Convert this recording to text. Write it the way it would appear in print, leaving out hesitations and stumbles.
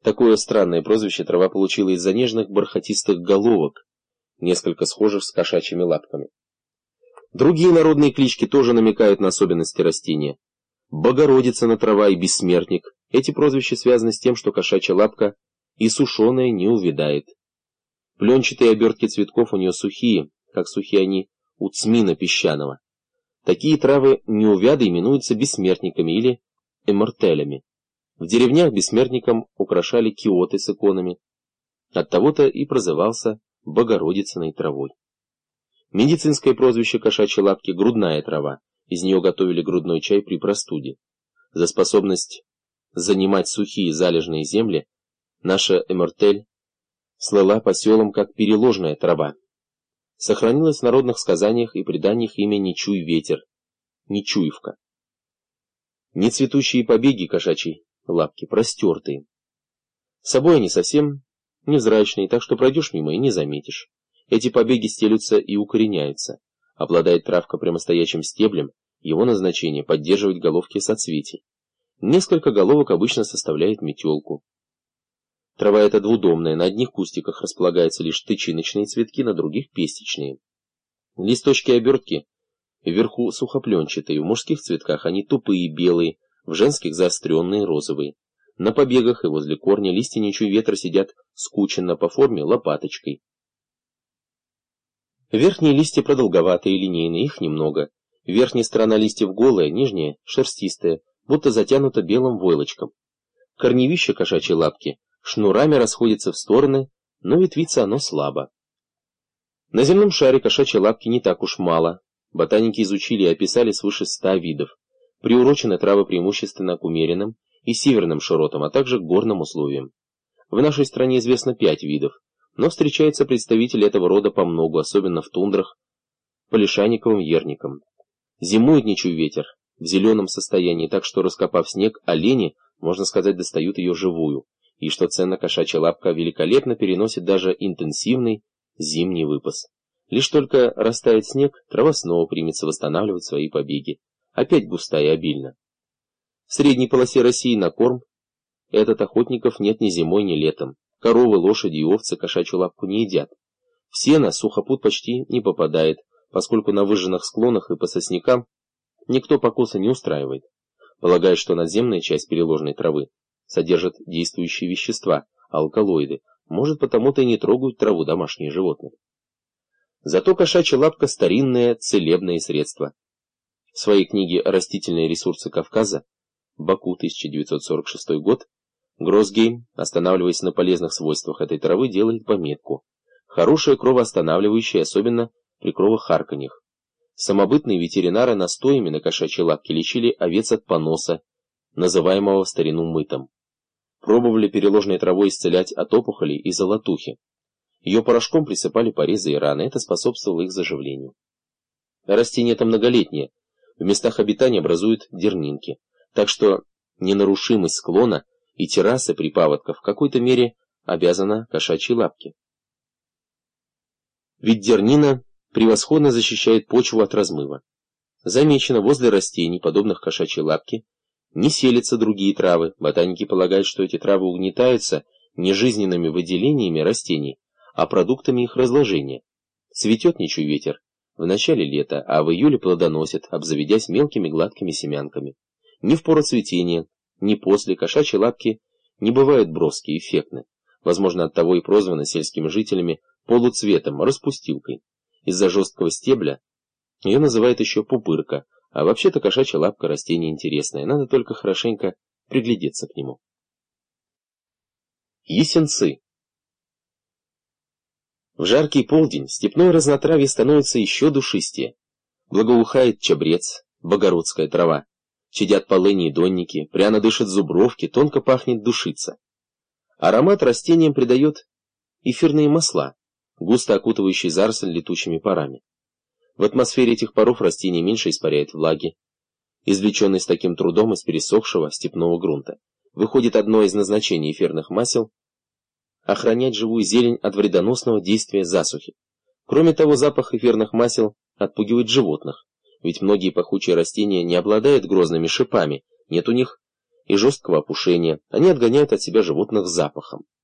Такое странное прозвище трава получила из-за нежных бархатистых головок, несколько схожих с кошачьими лапками. Другие народные клички тоже намекают на особенности растения. Богородицына трава и бессмертник. Эти прозвища связаны с тем, что кошачья лапка и сушеная не увядает. Пленчатые обертки цветков у нее сухие, как сухие они у цмина песчаного. Такие травы неувяды именуются бессмертниками или эмортелями. В деревнях бессмертникам украшали киоты с иконами. Оттого-то и прозывался Богородицыной травой. Медицинское прозвище кошачьей лапки – грудная трава. Из нее готовили грудной чай при простуде. За способность занимать сухие залежные земли наша эмортель слыла по селам как переложная трава. Сохранилось в народных сказаниях и преданиях имя «Нечуй ветер» – Нечуевка. Нецветущие побеги кошачьей лапки простертые. С собой они совсем невзрачные, так что пройдешь мимо и не заметишь. Эти побеги стелются и укореняются. Обладает травка прямостоящим стеблем, его назначение – поддерживать головки соцветий. Несколько головок обычно составляет метелку. Трава эта двудомная, на одних кустиках располагаются лишь тычиночные цветки, на других – пестичные. Листочки и обертки вверху сухопленчатые, в мужских цветках они тупые, белые, в женских заостренные, розовые. На побегах и возле корня листья нечуй ветра сидят скученно по форме лопаточкой. Верхние листья продолговатые, линейные, их немного. Верхняя сторона листьев голая, нижняя шерстистая, будто затянута белым войлочком. Корневище кошачьей лапки шнурами расходится в стороны, но ветвится оно слабо. На земном шаре кошачьей лапки не так уж мало. Ботаники изучили и описали свыше 100 видов. Приурочены травы преимущественно к умеренным и северным широтам, а также к горным условиям. В нашей стране известно 5 видов, но встречаются представители этого рода помногу, особенно в тундрах, по лишайниковым ерникам. Зимует нечуй ветер в зеленом состоянии, так что, раскопав снег, олени, можно сказать, достают ее живую, и, что ценно, кошачья лапка великолепно переносит даже интенсивный зимний выпас. Лишь только растает снег, трава снова примется восстанавливать свои побеги, опять густая и обильно. В средней полосе России на корм этот охотников нет ни зимой, ни летом. Коровы, лошади и овцы кошачью лапку не едят. В сено сухопут почти не попадает, поскольку на выжженных склонах и по соснякам никто покоса не устраивает. Полагаю, что надземная часть переложенной травы содержит действующие вещества, алкалоиды, может, потому-то и не трогают траву домашние животные. Зато кошачья лапка – старинное целебное средство. В своей книге «Растительные ресурсы Кавказа» Баку, 1946 год, Гроссгейм, останавливаясь на полезных свойствах этой травы, делает пометку: хорошая кровоостанавливающая, особенно при кровохарканьях. Самобытные ветеринары настоями на кошачьей лапке лечили овец от поноса, называемого в старину мытом. Пробовали переложенной травой исцелять от опухолей и золотухи. Ее порошком присыпали порезы и раны, это способствовало их заживлению. Растение это многолетнее, в местах обитания образует дернинки, так что ненарушимость склона и террасы при паводках в какой-то мере обязана кошачьей лапке. Ведь дернина превосходно защищает почву от размыва. Замечено, возле растений, подобных кошачьей лапке, не селятся другие травы. Ботаники полагают, что эти травы угнетаются не жизненными выделениями растений, а продуктами их разложения. Цветет нечуй ветер в начале лета, а в июле плодоносит, обзаведясь мелкими гладкими семянками. Ни в пору цветения, ни после кошачьи лапки не бывают броские, эффектны. Возможно, оттого и прозваны сельскими жителями полуцветом, распустилкой. Из-за жесткого стебля ее называют еще пупырка, а вообще-то кошачья лапка растение интересное, надо только хорошенько приглядеться к нему. Ясенцы. В жаркий полдень степное разнотравье становится еще душистее. Благоухает чабрец, богородская трава. Чадят полыни и донники, пряно дышат зубровки, тонко пахнет душица. Аромат растениям придает эфирные масла, густо окутывающие заросль летучими парами. В атмосфере этих паров растение меньше испаряет влаги, извлеченной с таким трудом из пересохшего степного грунта. Выходит, одно из назначений эфирных масел – охранять живую зелень от вредоносного действия засухи. Кроме того, запах эфирных масел отпугивает животных, ведь многие пахучие растения не обладают грозными шипами, нет у них и жесткого опушения, они отгоняют от себя животных запахом.